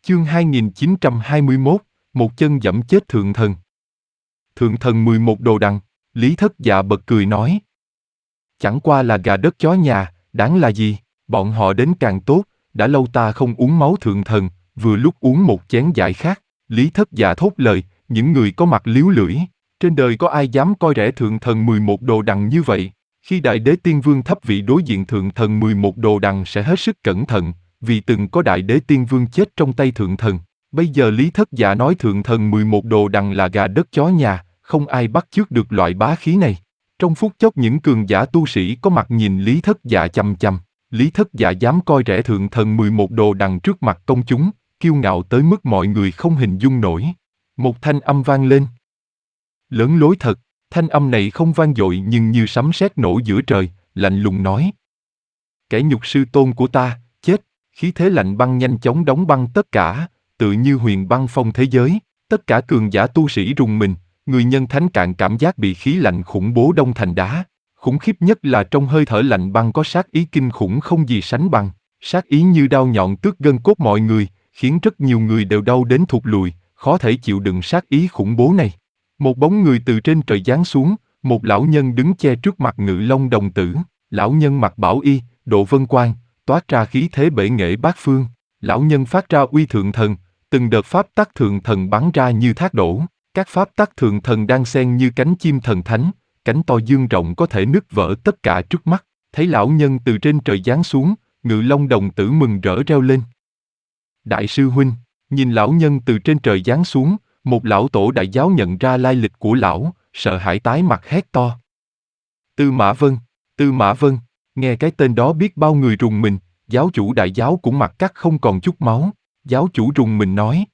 Chương 2921, một chân giẫm chết thượng thần. Thượng thần 11 đồ đằng, Lý Thất Dạ bật cười nói. Chẳng qua là gà đất chó nhà, đáng là gì, bọn họ đến càng tốt, đã lâu ta không uống máu thượng thần, vừa lúc uống một chén giải khát. Lý Thất Dạ thốt lời, những người có mặt líu lưỡi, trên đời có ai dám coi rẻ thượng thần 11 đồ đằng như vậy. Khi Đại Đế Tiên Vương thấp vị đối diện thượng thần 11 đồ đằng sẽ hết sức cẩn thận, vì từng có Đại Đế Tiên Vương chết trong tay thượng thần. Bây giờ Lý Thất Dạ nói thượng thần 11 đồ đằng là gà đất chó nhà, không ai bắt chước được loại bá khí này. Trong phút chốc những cường giả tu sĩ có mặt nhìn Lý Thất Dạ chằm chằm. Lý Thất Dạ dám coi rẻ thượng thần 11 đồ đằng trước mặt công chúng, kiêu ngạo tới mức mọi người không hình dung nổi. Một thanh âm vang lên. Lớn lối thật, thanh âm này không vang dội nhưng như sấm sét nổ giữa trời, lạnh lùng nói. Kẻ nhục sư tôn của ta, chết, khí thế lạnh băng nhanh chóng đóng băng tất cả, tự như huyền băng phong thế giới, tất cả cường giả tu sĩ rùng mình, người nhân thánh cạn cảm giác bị khí lạnh khủng bố đông thành đá. Khủng khiếp nhất là trong hơi thở lạnh băng có sát ý kinh khủng không gì sánh bằng, sát ý như đao nhọn tước gân cốt mọi người, khiến rất nhiều người đều đau đến thụt lùi, khó thể chịu đựng sát ý khủng bố này. Một bóng người từ trên trời giáng xuống, một lão nhân đứng che trước mặt Ngự Long đồng tử, lão nhân mặc bảo y, độ vân quang, toát ra khí thế bể nghệ bát phương. Lão nhân phát ra uy thượng thần, từng đợt pháp tắc thượng thần bắn ra như thác đổ, các pháp tắc thượng thần đang xen như cánh chim thần thánh, cánh to dương rộng có thể nứt vỡ tất cả trước mắt. Thấy lão nhân từ trên trời giáng xuống, Ngự Long đồng tử mừng rỡ reo lên. Đại sư huynh, nhìn lão nhân từ trên trời giáng xuống, một lão tổ đại giáo nhận ra lai lịch của lão, sợ hãi tái mặt hét to. Tư Mã Vân, Tư Mã Vân, nghe cái tên đó biết bao người rùng mình, giáo chủ đại giáo cũng mặt cắt không còn chút máu, giáo chủ rùng mình nói.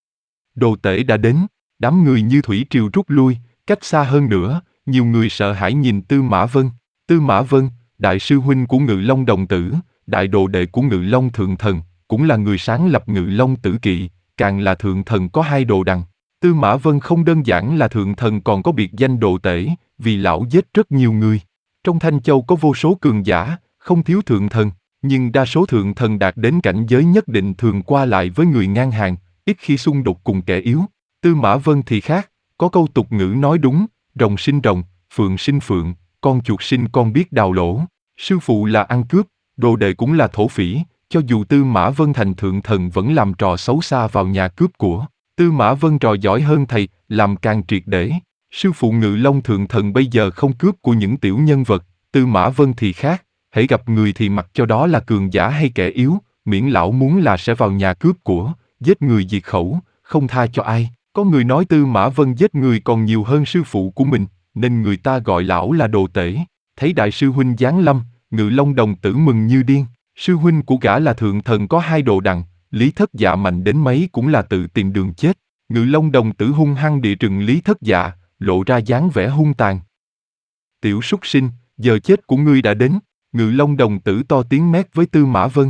Đồ tể đã đến, đám người như thủy triều rút lui, cách xa hơn nữa, nhiều người sợ hãi nhìn Tư Mã Vân. Tư Mã Vân, đại sư huynh của Ngự Long đồng tử, đại đồ đệ của Ngự Long thượng thần, cũng là người sáng lập Ngự Long tử kỵ, càng là thượng thần có hai đồ đằng. Tư Mã Vân không đơn giản là thượng thần còn có biệt danh đồ tể, vì lão giết rất nhiều người. Trong Thanh Châu có vô số cường giả, không thiếu thượng thần, nhưng đa số thượng thần đạt đến cảnh giới nhất định thường qua lại với người ngang hàng, ít khi xung đột cùng kẻ yếu. Tư Mã Vân thì khác, có câu tục ngữ nói đúng, rồng sinh rồng, phượng sinh phượng, con chuột sinh con biết đào lỗ. Sư phụ là ăn cướp, đồ đệ cũng là thổ phỉ, cho dù Tư Mã Vân thành thượng thần vẫn làm trò xấu xa vào nhà cướp của. Tư Mã Vân trò giỏi hơn thầy, làm càng triệt để. Sư phụ Ngự Long thượng thần bây giờ không cướp của những tiểu nhân vật, Tư Mã Vân thì khác, hễ gặp người thì mặc cho đó là cường giả hay kẻ yếu, miễn lão muốn là sẽ vào nhà cướp của, giết người diệt khẩu, không tha cho ai. Có người nói Tư Mã Vân giết người còn nhiều hơn sư phụ của mình, nên người ta gọi lão là đồ tể. Thấy đại sư huynh giáng lâm, Ngự Long đồng tử mừng như điên, sư huynh của gã là thượng thần có hai đồ đằng, Lý Thất Dạ mạnh đến mấy cũng là tự tìm đường chết. Ngự Long đồng tử hung hăng địa trừng Lý Thất Dạ, lộ ra dáng vẻ hung tàn. Tiểu súc sinh, giờ chết của ngươi đã đến. Ngự Long đồng tử to tiếng mét với Tư Mã Vân.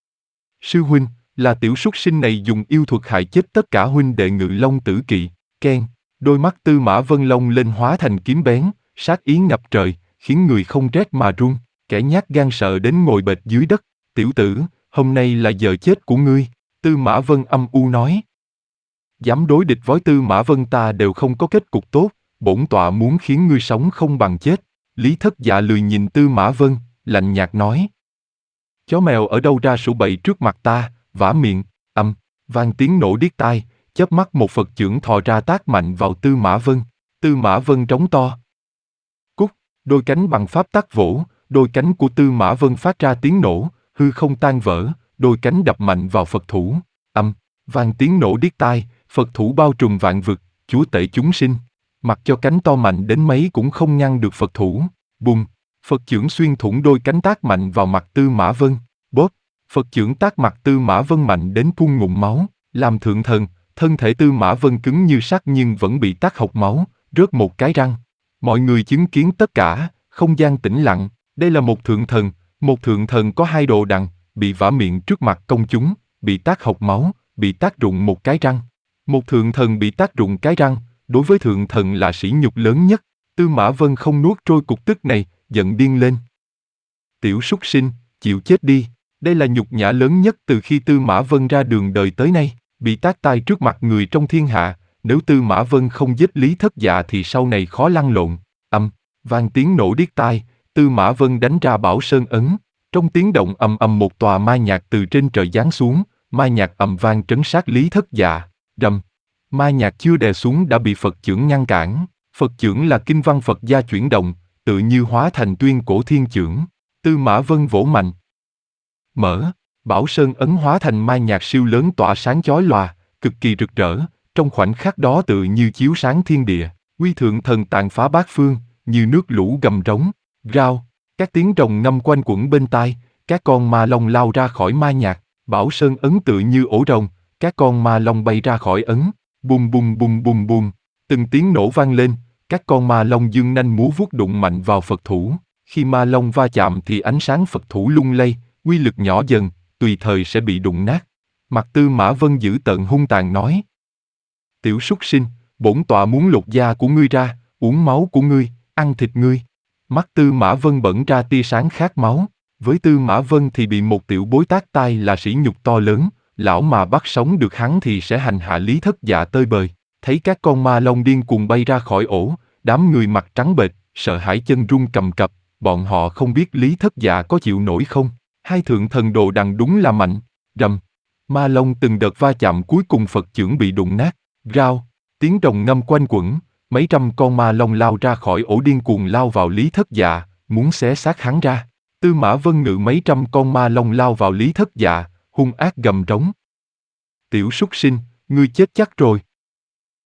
Sư huynh, là tiểu súc sinh này dùng yêu thuật hại chết tất cả huynh đệ Ngự Long tử kỵ. Keng, đôi mắt Tư Mã Vân long lên hóa thành kiếm bén, sát ý ngập trời, khiến người không rét mà run. Kẻ nhát gan sợ đến ngồi bệt dưới đất. Tiểu tử, hôm nay là giờ chết của ngươi. Tư Mã Vân âm u nói. Dám đối địch với Tư Mã Vân ta đều không có kết cục tốt, bổn tọa muốn khiến ngươi sống không bằng chết. Lý Thất Dạ lười nhìn Tư Mã Vân, lạnh nhạt nói. Chó mèo ở đâu ra sủa bậy trước mặt ta, vả miệng, vang tiếng nổ điếc tai, chớp mắt một Phật chưởng thò ra tát mạnh vào Tư Mã Vân. Tư Mã Vân trống to. Cút, đôi cánh bằng pháp tắc vỗ, đôi cánh của Tư Mã Vân phát ra tiếng nổ, hư không tan vỡ, đôi cánh đập mạnh vào Phật thủ. Vang tiếng nổ điếc tai, Phật thủ bao trùm vạn vực, chúa tể chúng sinh. Mặc cho cánh to mạnh đến mấy cũng không ngăn được Phật thủ. Bùm, Phật chưởng xuyên thủng đôi cánh tát mạnh vào mặt Tư Mã Vân. Bóp, Phật chưởng tát mặt Tư Mã Vân mạnh đến phun ngụm máu. Làm thượng thần, thân thể Tư Mã Vân cứng như sắt nhưng vẫn bị tát hộc máu, rớt một cái răng. Mọi người chứng kiến tất cả, không gian tĩnh lặng. Đây là một thượng thần có hai đồ đằng, bị vả miệng trước mặt công chúng, bị tát hộc máu, bị tát rụng một cái răng. Một thượng thần bị tát rụng cái răng, đối với thượng thần là sỉ nhục lớn nhất. Tư Mã Vân không nuốt trôi cục tức này, giận điên lên. Tiểu súc sinh, chịu chết đi. Đây là nhục nhã lớn nhất từ khi Tư Mã Vân ra đường đời tới nay. bị tác tai trước mặt người trong thiên hạ, nếu Tư Mã Vân không giết Lý Thất Dạ thì sau này khó lăn lộn. Vang tiếng nổ điếc tai, Tư Mã Vân đánh ra Bảo Sơn ấn. Trong tiếng động ầm ầm một tòa mai nhạc từ trên trời giáng xuống, mai nhạc ầm vang trấn sát Lý Thất Dạ. Rầm. Mai nhạc chưa đè xuống đã bị Phật chưởng ngăn cản. Phật chưởng là kinh văn Phật gia chuyển động, tự như hóa thành tuyên cổ thiên chưởng. Tư Mã Vân vỗ mạnh. Mở. Bảo Sơn ấn hóa thành mai nhạc siêu lớn tỏa sáng chói lòa, cực kỳ rực rỡ, trong khoảnh khắc đó tự như chiếu sáng thiên địa, uy thượng thần tàn phá bát phương, như nước lũ gầm rống, rao, các tiếng rồng ngâm quanh quẩn bên tai, các con ma long lao ra khỏi mai nhạc, Bảo Sơn ấn tự như ổ rồng, các con ma long bay ra khỏi ấn, bùm bùm bùm bùm bùm, từng tiếng nổ vang lên, các con ma long dương nanh múa vuốt đụng mạnh vào Phật thủ, khi ma long va chạm thì ánh sáng Phật thủ lung lay, uy lực nhỏ dần, tùy thời sẽ bị đụng nát. Mặt Tư Mã Vân dữ tợn hung tàn nói: Tiểu súc sinh, bổn tọa muốn lột da của ngươi ra, uống máu của ngươi, ăn thịt ngươi. Mắt Tư Mã Vân bẩn ra tia sáng khát máu. Với Tư Mã Vân thì bị một tiểu bối tác tai là sỉ nhục to lớn, lão mà bắt sống được hắn thì sẽ hành hạ Lý Thất Dạ tơi bời. Thấy các con ma long điên cuồng bay ra khỏi ổ, đám người mặt trắng bệch, sợ hãi chân run cầm cập, bọn họ không biết Lý Thất Dạ có chịu nổi không. Hai thượng thần đồ đằng đúng là mạnh. Rầm. Ma long từng đợt va chạm cuối cùng Phật chưởng bị đụng nát. Rao. Tiếng rồng ngâm quanh quẩn, mấy trăm con ma long lao ra khỏi ổ điên cuồng lao vào Lý Thất Dạ, muốn xé xác hắn ra. Tư Mã Vân ngự mấy trăm con ma long lao vào Lý Thất Dạ, hung ác gầm rống. Tiểu súc sinh, ngươi chết chắc rồi.